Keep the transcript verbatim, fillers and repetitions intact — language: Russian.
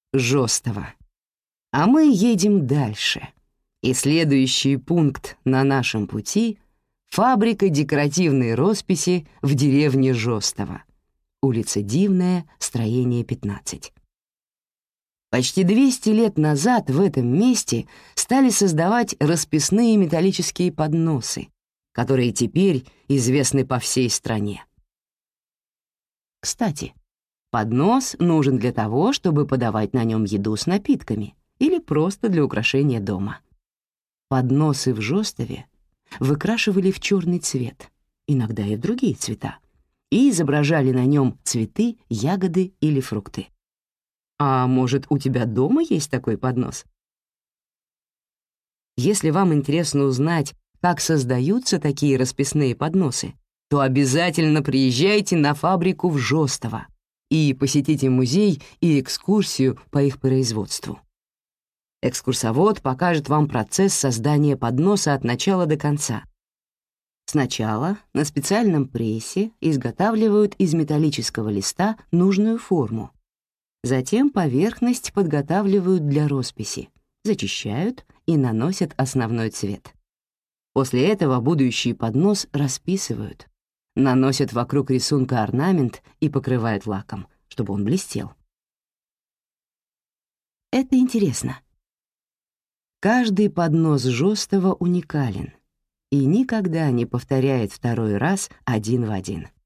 Жёстово. А мы едем дальше. И следующий пункт на нашем пути — фабрика декоративной росписи в деревне Жёстово. Улица Дивная, строение пятнадцать. Почти двести лет назад в этом месте стали создавать расписные металлические подносы, которые теперь известны по всей стране. Кстати, поднос нужен для того, чтобы подавать на нем еду с напитками или просто для украшения дома. Подносы в Жёстове выкрашивали в черный цвет, иногда и в другие цвета, и изображали на нем цветы, ягоды или фрукты. А может, у тебя дома есть такой поднос? Если вам интересно узнать, как создаются такие расписные подносы, то обязательно приезжайте на фабрику в Жёстово и посетите музей и экскурсию по их производству. Экскурсовод покажет вам процесс создания подноса от начала до конца. Сначала на специальном прессе изготавливают из металлического листа нужную форму. Затем поверхность подготавливают для росписи, зачищают и наносят основной цвет. После этого будущий поднос расписывают, наносят вокруг рисунка орнамент и покрывают лаком, чтобы он блестел. Это интересно. Каждый поднос Жёстова уникален и никогда не повторяет второй раз один в один.